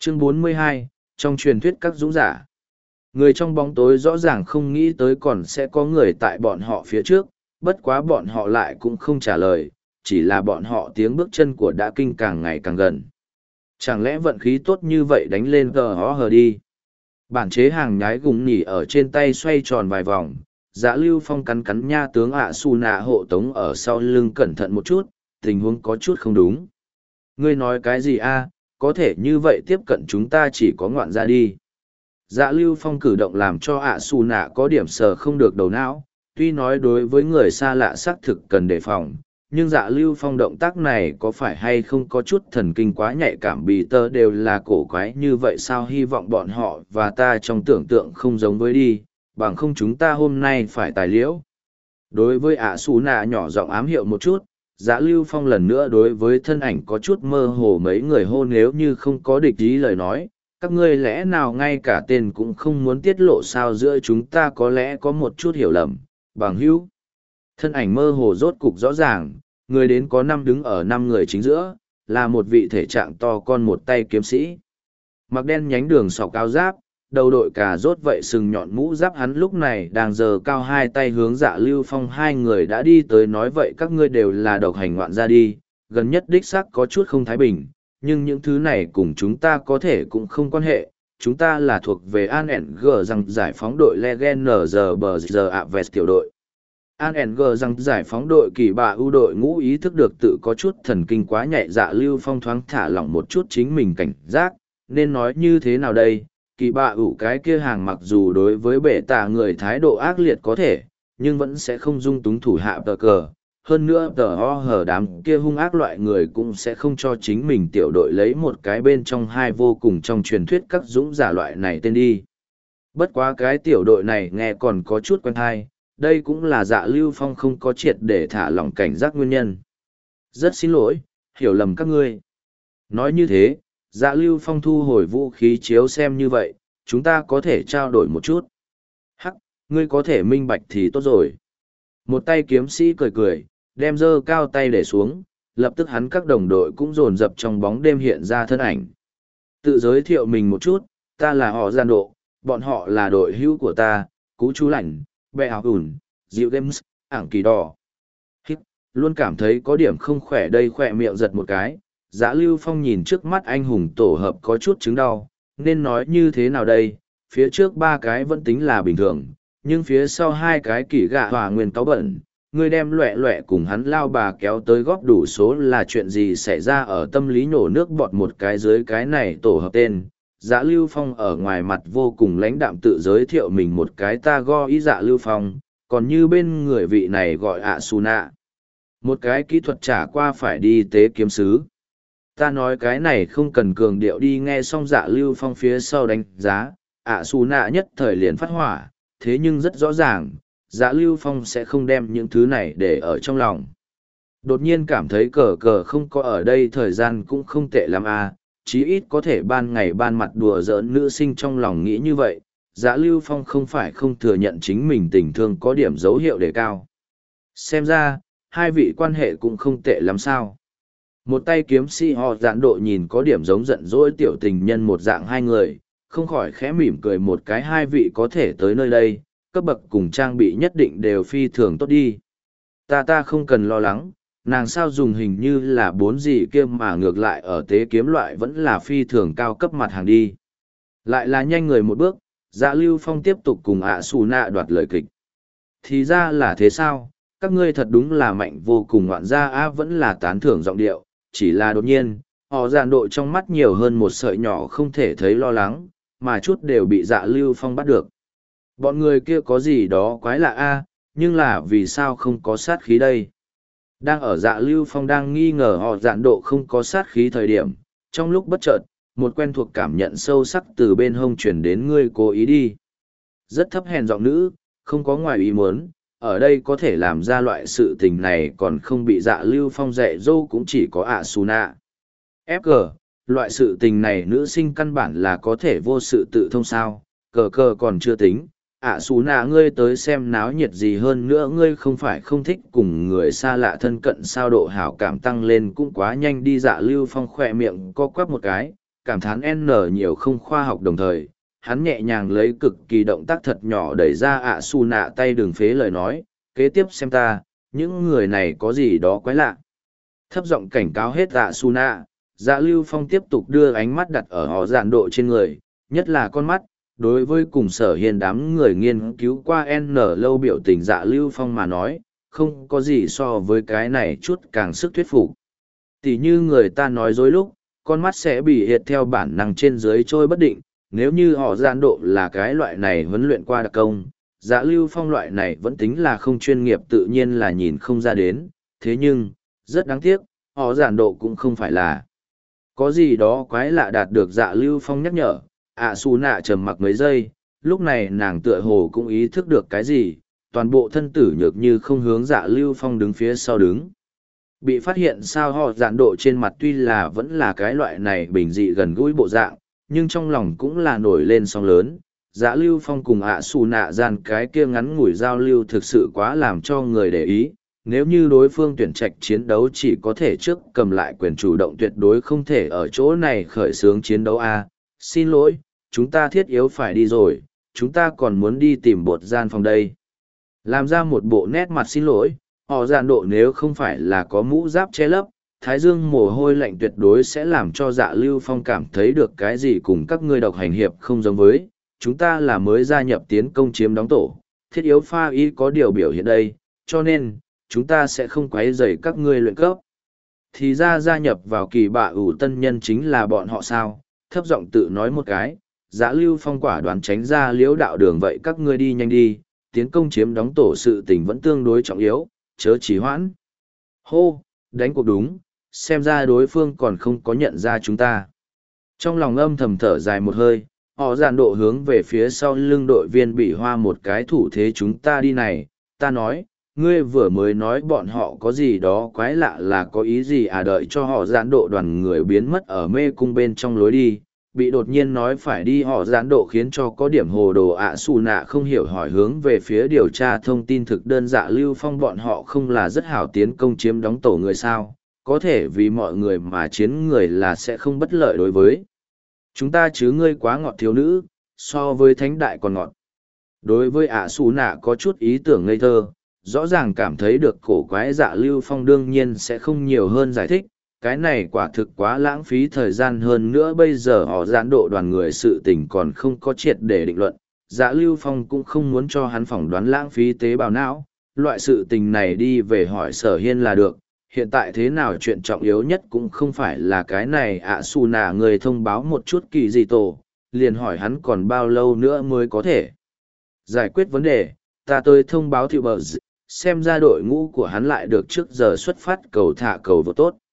Chương 42, trong truyền thuyết các dũng giả. Người trong bóng tối rõ ràng không nghĩ tới còn sẽ có người tại bọn họ phía trước, bất quá bọn họ lại cũng không trả lời, chỉ là bọn họ tiếng bước chân của đã kinh càng ngày càng gần. Chẳng lẽ vận khí tốt như vậy đánh lên gờ hó hờ đi. Bản chế hàng nhái gùng nhỉ ở trên tay xoay tròn vài vòng, Dạ Lưu Phong cắn cắn nha tướng ạ su nạ hộ tống ở sau lưng cẩn thận một chút, tình huống có chút không đúng. Ngươi nói cái gì a? Có thể như vậy tiếp cận chúng ta chỉ có ngoạn ra đi. Dạ Lưu Phong cử động làm cho ạ su nạ có điểm sờ không được đầu não, tuy nói đối với người xa lạ xác thực cần đề phòng, nhưng Dạ Lưu Phong động tác này có phải hay không có chút thần kinh quá nhạy cảm, bì tơ đều là cổ quái như vậy sao, hy vọng bọn họ và ta trong tưởng tượng không giống với đi, bằng không chúng ta hôm nay phải tài liễu. Đối với ạ su nạ nhỏ giọng ám hiệu một chút, Dạ Lưu Phong lần nữa đối với thân ảnh có chút mơ hồ mấy người hô, nếu như không có địch ý lời nói, các ngươi lẽ nào ngay cả tên cũng không muốn tiết lộ sao, giữa chúng ta có lẽ có một chút hiểu lầm, bằng hữu. Thân ảnh mơ hồ rốt cục rõ ràng, người đến có 5 đứng ở 5 người chính giữa, là một vị thể trạng to con một tay kiếm sĩ. Mặc đen nhánh đường sọc cao giáp, đầu đội cà rốt vậy sừng nhọn mũ giáp, hắn lúc này đang giơ cao hai tay hướng Dạ Lưu Phong, hai người đã đi tới, nói vậy các ngươi đều là độc hành ngoạn ra đi, gần nhất đích xác có chút không thái bình, nhưng những thứ này cùng chúng ta có thể cũng không quan hệ, chúng ta là thuộc về ANG rằng giải phóng đội Legend NZBG Aves tiểu đội. ANG rằng giải phóng đội kỳ bạ ưu đội ngũ ý thức được tự có chút thần kinh quá nhạy, Dạ Lưu Phong thoáng thả lỏng một chút chính mình cảnh giác, nên nói như thế nào đây, kỳ bạ ưu cái kia hàng mặc dù đối với bệ tạ người thái độ ác liệt có thể, nhưng vẫn sẽ không dung túng thủ hạ tờ cờ. Hơn nữa tờ ho hở đám kia hung ác loại người cũng sẽ không cho chính mình tiểu đội lấy một cái bên trong hai vô cùng trong truyền thuyết các dũng giả loại này tên đi. Bất quá cái tiểu đội này nghe còn có chút quen thai, đây cũng là Dạ Lưu Phong không có triệt để thả lỏng cảnh giác nguyên nhân. Rất xin lỗi, hiểu lầm các ngươi. Nói như thế, Dạ Lưu Phong thu hồi vũ khí chiếu, xem như vậy, chúng ta có thể trao đổi một chút. Hắc, ngươi có thể minh bạch thì tốt rồi. Một tay kiếm sĩ cười cười, đem dơ cao tay để xuống, lập tức hắn các đồng đội cũng dồn dập trong bóng đêm hiện ra thân ảnh. Tự giới thiệu mình một chút, ta là họ Gian Độ, bọn họ là đội hữu của ta, Cú Chú Lạnh, Bẹ Học Ủn, Diệu Games, Ảng Kỳ Đỏ. Hít, luôn cảm thấy có điểm không khỏe đây, khỏe miệng giật một cái, Dạ Lưu Phong nhìn trước mắt anh hùng tổ hợp có chút chứng đau, nên nói như thế nào đây, phía trước 3 cái vẫn tính là bình thường, nhưng phía sau 2 cái kỳ gạ hòa nguyên cáu bẩn, ngươi đem loẹ loẹ cùng hắn lao bà kéo tới góp đủ số là chuyện gì xảy ra, ở tâm lý nhổ nước bọt một cái dưới cái này tổ hợp tên. Dạ Lưu Phong ở ngoài mặt vô cùng lãnh đạm tự giới thiệu mình một cái, ta go ý Dạ Lưu Phong, còn như bên người vị này gọi ạ Su Nạ. Một cái kỹ thuật trả qua phải đi tế kiếm sứ. Ta nói cái này không cần cường điệu đi, nghe xong Dạ Lưu Phong phía sau đánh giá, ạ Su Nạ nhất thời liền phát hỏa, thế nhưng rất rõ ràng, Dạ Lưu Phong sẽ không đem những thứ này để ở trong lòng. Đột nhiên cảm thấy cờ cờ không có ở đây thời gian cũng không tệ lắm à, chí ít có thể ban ngày ban mặt đùa giỡn nữ sinh, trong lòng nghĩ như vậy. Dạ Lưu Phong không phải không thừa nhận chính mình tình thương có điểm dấu hiệu đề cao. Xem ra, hai vị quan hệ cũng không tệ lắm sao. Một tay kiếm sĩ họ Dạn Độ nhìn có điểm giống giận dỗi tiểu tình nhân một dạng hai người, không khỏi khẽ mỉm cười một cái, hai vị có thể tới nơi đây, cấp bậc cùng trang bị nhất định đều phi thường tốt đi. Ta không cần lo lắng, nàng sao dùng hình như là 4 gì kia mà ngược lại ở tế kiếm loại vẫn là phi thường cao cấp mặt hàng đi. Lại là nhanh người một bước, Dạ Lưu Phong tiếp tục cùng ạ Su Nạ đoạt lời kịch. Thì ra là thế sao, các ngươi thật đúng là mạnh vô cùng, ngoạn gia á vẫn là tán thưởng giọng điệu, chỉ là đột nhiên, họ Dạn Độ trong mắt nhiều hơn một sợi nhỏ không thể thấy lo lắng, mà chút đều bị Dạ Lưu Phong bắt được. Bọn người kia có gì đó quái lạ a, nhưng là vì sao không có sát khí đây? Đang ở Dạ Lưu Phong đang nghi ngờ họ Dạn Độ không có sát khí thời điểm, trong lúc bất chợt, một quen thuộc cảm nhận sâu sắc từ bên hông chuyển đến, ngươi cố ý đi. Rất thấp hèn giọng nữ, không có ngoài ý muốn, ở đây có thể làm ra loại sự tình này còn không bị Dạ Lưu Phong dạy dỗ cũng chỉ có ạ Su Nạ. FG, loại sự tình này nữ sinh căn bản là có thể vô sự tự thông sao, cờ cờ còn chưa tính. ạ Su Nạ ngươi tới xem náo nhiệt gì, hơn nữa ngươi không phải không thích cùng người xa lạ thân cận sao, độ hảo cảm tăng lên cũng quá nhanh đi. Dạ Lưu Phong khỏe miệng co quắp một cái, cảm thán N nhiều không khoa học đồng thời, hắn nhẹ nhàng lấy cực kỳ động tác thật nhỏ đẩy ra ạ su nạ tay đường phế lời nói, kế tiếp xem ta, những người này có gì đó quái lạ. Thấp giọng cảnh cáo hết ạ su nạ, Dạ Lưu Phong tiếp tục đưa ánh mắt đặt ở họ giản độ trên người, nhất là con mắt. Đối với cùng Sở Hiên đám người nghiên cứu qua N lâu biểu tình Dạ Lưu Phong mà nói, không có gì so với cái này chút càng sức thuyết phục. Tỉ như người ta nói dối lúc, con mắt sẽ bị hiệt theo bản năng trên dưới trôi bất định, nếu như họ giản độ là cái loại này huấn luyện qua đặc công, Dạ Lưu Phong loại này vẫn tính là không chuyên nghiệp tự nhiên là nhìn không ra đến, thế nhưng, rất đáng tiếc, họ giản độ cũng không phải là. Có gì đó quái lạ đạt được Dạ Lưu Phong nhắc nhở, Su nạ trầm mặc mấy giây, lúc này nàng tựa hồ cũng ý thức được cái gì, toàn bộ thân tử nhược như không hướng Dạ Lưu Phong đứng phía sau đứng. Bị phát hiện sao họ giản độ trên mặt tuy là vẫn là cái loại này bình dị gần gũi bộ dạng, nhưng trong lòng cũng là nổi lên sóng lớn. Dạ Lưu Phong cùng Su nạ gian cái kia ngắn ngủi giao lưu thực sự quá làm cho người để ý. Nếu như đối phương tuyển trạch chiến đấu chỉ có thể trước cầm lại quyền chủ động tuyệt đối không thể ở chỗ này khởi xướng chiến đấu a. Xin lỗi, chúng ta thiết yếu phải đi rồi, chúng ta còn muốn đi tìm bột gian phòng đây. Làm ra một bộ nét mặt xin lỗi, họ giản độ nếu không phải là có mũ giáp che lấp, thái dương mồ hôi lạnh tuyệt đối sẽ làm cho Dạ Lưu Phong cảm thấy được cái gì cùng các ngươi độc hành hiệp không giống với. Chúng ta là mới gia nhập tiến công chiếm đóng tổ, thiết yếu pha y có điều biểu hiện đây, cho nên, chúng ta sẽ không quấy rầy các ngươi luyện cấp. Thì ra gia nhập vào kỳ bạ ủ tân nhân chính là bọn họ sao, thấp giọng tự nói một cái, Dạ Lưu Phong quả đoán tránh ra liễu đạo đường vậy các ngươi đi nhanh đi, tiến công chiếm đóng tổ sự tình vẫn tương đối trọng yếu, chớ trì hoãn. Hô, đánh cuộc đúng, xem ra đối phương còn không có nhận ra chúng ta. Trong lòng âm thầm thở dài một hơi, họ giản độ hướng về phía sau lưng đội viên bị hoa một cái thủ thế chúng ta đi này, ta nói, ngươi vừa mới nói bọn họ có gì đó quái lạ là có ý gì à đợi cho họ giản độ đoàn người biến mất ở mê cung bên trong lối đi. Bị đột nhiên nói phải đi họ gián độ khiến cho có điểm hồ đồ Su nạ không hiểu hỏi hướng về phía điều tra thông tin thực đơn Dạ Lưu Phong bọn họ không là rất hảo tiến công chiếm đóng tổ người sao, có thể vì mọi người mà chiến người là sẽ không bất lợi đối với chúng ta chứ ngươi quá ngọt thiếu nữ, so với thánh đại còn ngọt. Đối với Su nạ có chút ý tưởng ngây thơ, rõ ràng cảm thấy được cổ quái Dạ Lưu Phong đương nhiên sẽ không nhiều hơn giải thích. Cái này quả thực quá lãng phí thời gian hơn nữa bây giờ họ giãn độ đoàn người sự tình còn không có triệt để định luận. Dạ Lưu Phong cũng không muốn cho hắn phỏng đoán lãng phí tế bào não, loại sự tình này đi về hỏi Sở Hiên là được. Hiện tại thế nào chuyện trọng yếu nhất cũng không phải là cái này Su nạ người thông báo một chút kỳ gì tổ, liền hỏi hắn còn bao lâu nữa mới có thể giải quyết vấn đề, ta tới thông báo thị bờ xem ra đội ngũ của hắn lại được trước giờ xuất phát cầu thả cầu vô tốt.